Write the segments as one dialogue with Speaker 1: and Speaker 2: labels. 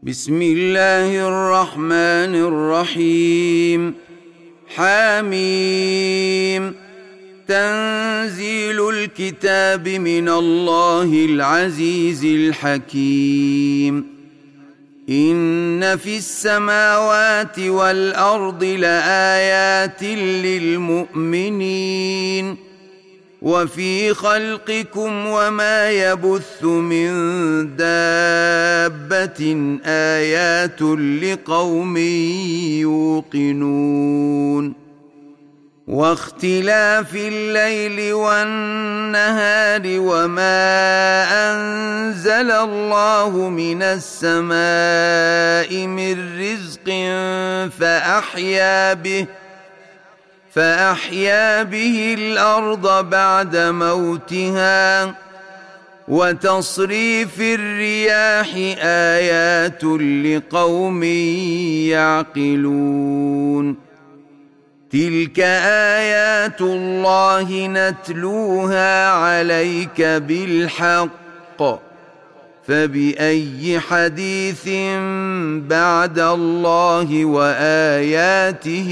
Speaker 1: بسم الله الرحمن الرحيم. حميم. تنزيل الكتاب من الله العزيز الحكيم. إن في السماوات والأرض لآيات للمؤمنين وفي خلقكم وما يبث من دابة آيات لقوم يوقنون. واختلاف الليل والنهار وما أنزل الله من السماء من رزق فأحيا به الأرض بعد موتها وتصريف الرياح آيات لقوم يعقلون. تلك آيات الله نتلوها عليك بالحق فبأي حديث بعد الله وآياته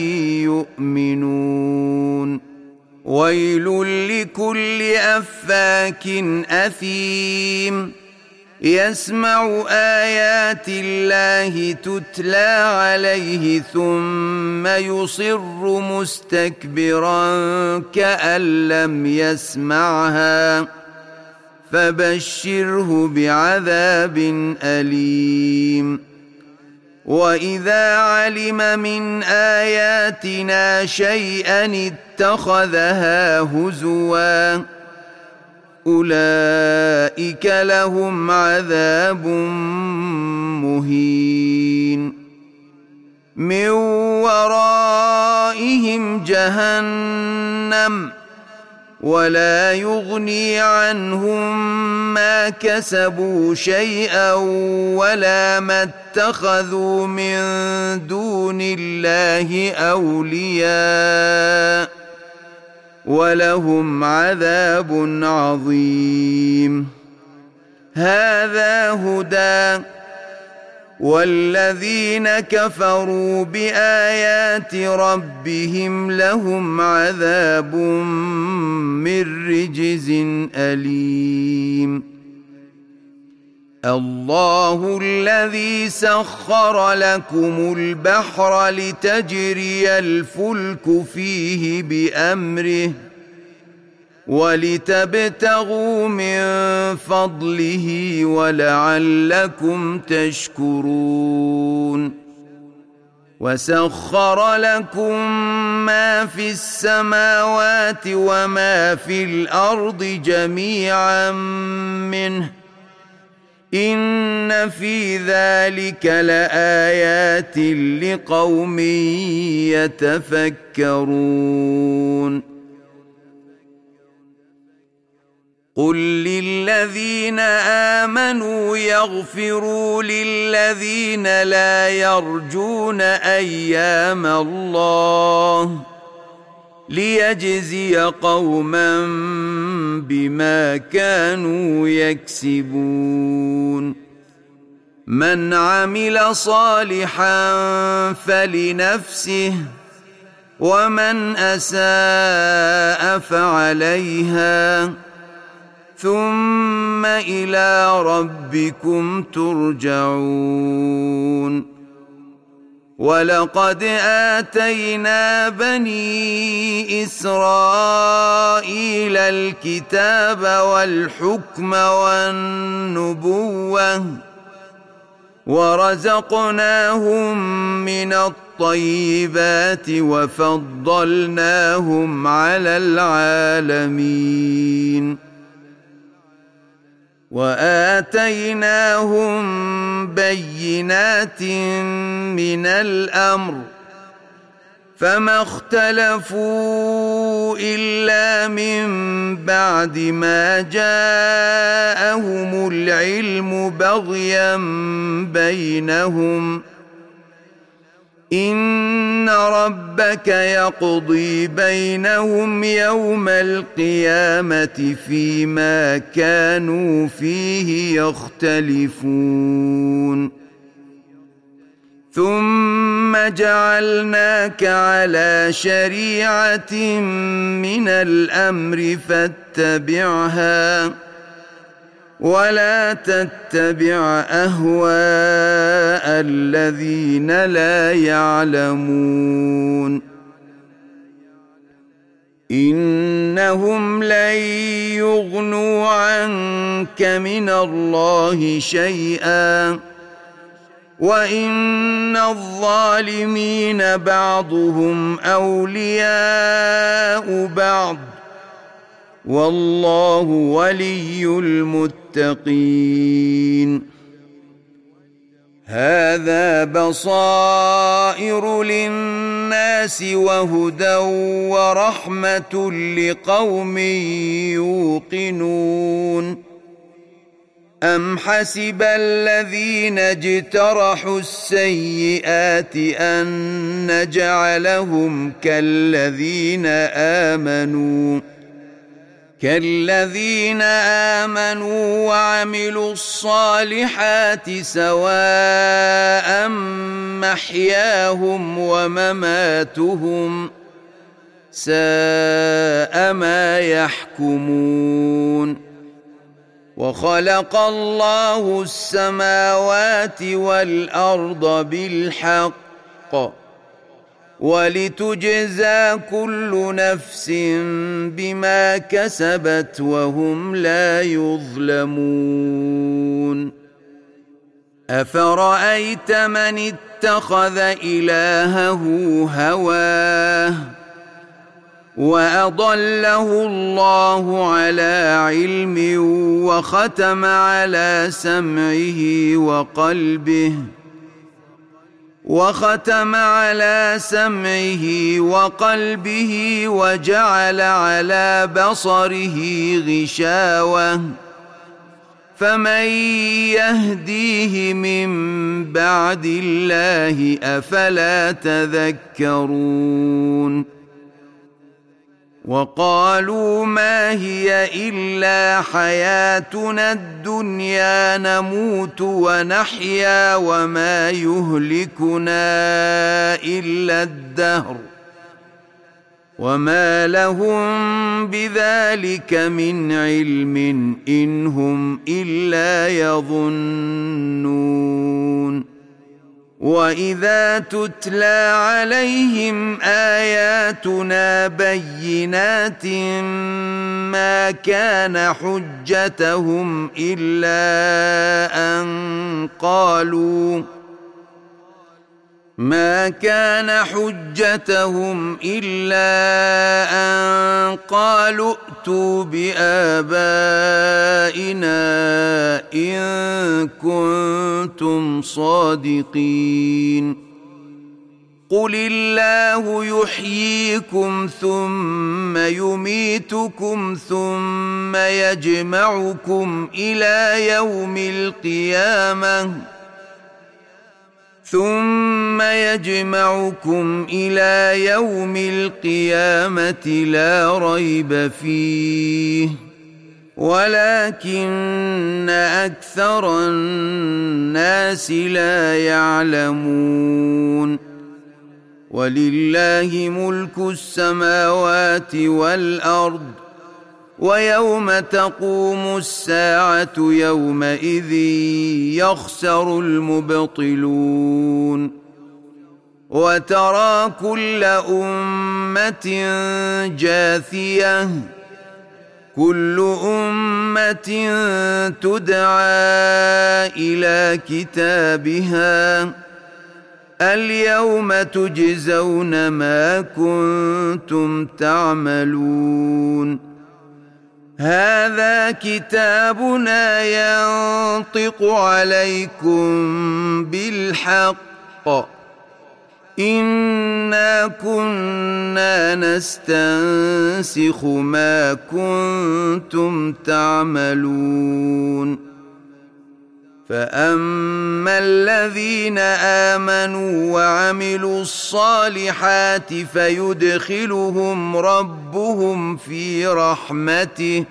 Speaker 1: يؤمنون. ويل لكل أفاك أثيم يسمع آيات الله تتلى عليه ثم يصر مستكبرا كأن لم يسمعها فبشره بعذاب أليم. وإذا علم من آياتنا شيئا اتخذها هزوا أولئك لهم عذاب مهين. من ورائهم جهنم ولا يغني عنهم ما كسبوا شيئا ولا ما اتخذوا من دون الله أولياء ولهم عذاب عظيم. هذا هدى والذين كفروا بآيات ربهم لهم عذاب من رجز أليم. الله الذي سخر لكم البحر لتجري الفلك فيه بأمره ولتبتغوا من فضله ولعلكم تشكرون. وسخر لكم ما في السماوات وما في الأرض جميعا منه إن في ذلك لآيات لقوم يتفكرون. قل للذين آمنوا يغفروا للذين لا يرجون أيام الله ليجزي قوما بما كانوا يكسبون. من عمل صالحا فلنفسه ومن أساء فعليها ثم إلى ربكم ترجعون. ولقد آتينا بني إسرائيل الكتاب والحكم والنبوة ورزقناهم من الطيبات وفضلناهم على العالمين. وآتيناهم بينات من الأمر فما اختلفوا إلا من بعد ما جاءهم العلم بغيا بينهم. إن ربك يقضي بينهم يوم القيامة فيما كانوا فيه يختلفون ثم جعلناك على شريعة من الأمر فاتبعها ولا تتبع أهواء الذين لا يعلمون إنهم لن يغنوا عنك من الله شيئا وإن الظالمين بعضهم أولياء بعض والله ولي المتقين هذا بصائر للناس وهدى ورحمة لقوم يوقنون أم حسب الذين اجترحوا السيئات أن نجعلهم كالذين آمنوا وعملوا الصالحات سواء محياهم ومماتهم ساء ما يحكمون وخلق الله السماوات والأرض بالحق ولتجزى كل نفس بما كسبت وهم لا يظلمون أفرأيت من اتخذ إلهه هواه وأضله الله على علم وختم على سمعه وقلبه وجعل على بصره غشاوة فمن يهديه من بعد الله أفلا تذكرون وقالوا ما هي إلا حياتنا الدنيا نموت ونحيا وما يهلكنا إلا الدهر وما لهم بذلك من علم إن هم إلا يظنون وإذا تتلى عليهم آياتنا بينات ما كان حجتهم إلا أن قالوا ائتوا بآبائنا إن كنتم صادقين قل الله يحييكم ثم يميتكم ثم يجمعكم إلى يوم القيامة لا ريب فيه ولكن أكثر الناس لا يعلمون ولله ملك السماوات والأرض ويوم تقوم الساعة يومئذ يخسر المبطلون وترى كل أمة جاثية كل أمة تدعى إلى كتابها اليوم تجزون ما كنتم تعملون هذا كتابنا ينطق عليكم بالحق إنا كنا نستنسخ ما كنتم تعملون فأما الذين آمنوا وعملوا الصالحات فيدخلهم ربهم في رحمته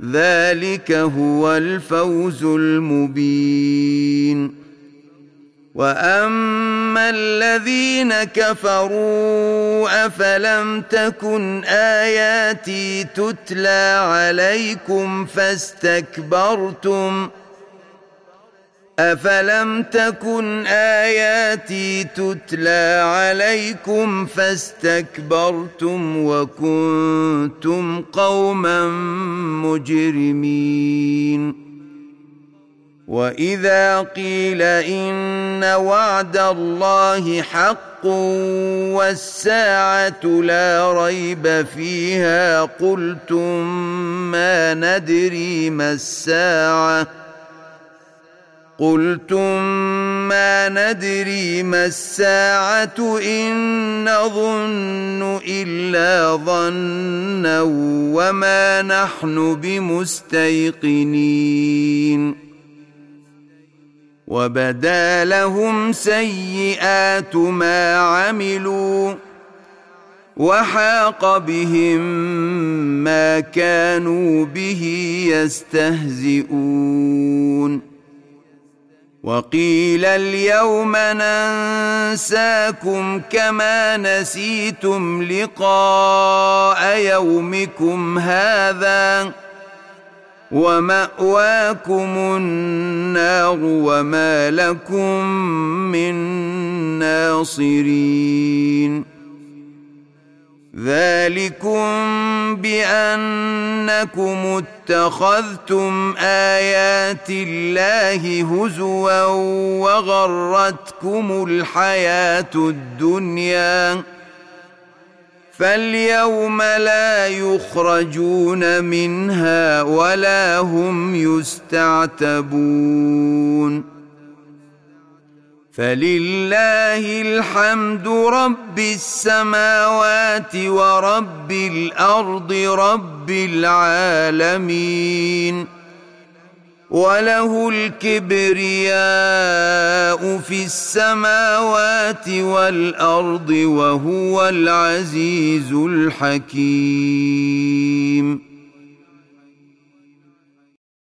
Speaker 1: ذلك هو الفوز المبين وأما الذين كفروا أفلم تكن آياتي تتلى عليكم فاستكبرتم وكنتم قوما مجرمين وإذا قيل إن وعد الله حق والساعة لا ريب فيها قلتم ما ندري ما الساعة إن نظن إلا ظنا وما نحن بمستيقنين وبدا لهم سيئات ما عملوا وحاق بهم ما كانوا به يستهزئون وقيل اليوم ننساكم كما نسيتم لقاء يومكم هذا ومأواكم النار وما لكم من ناصرين ذلكم بأنكم اتخذتم آيات الله هزوا وغرتكم الحياة الدنيا فاليوم لا يخرجون منها ولا هم يستعتبون فلله الحمد رب السماوات ورب الأرض رب العالمين وله الكبرياء في السماوات والأرض وهو العزيز الحكيم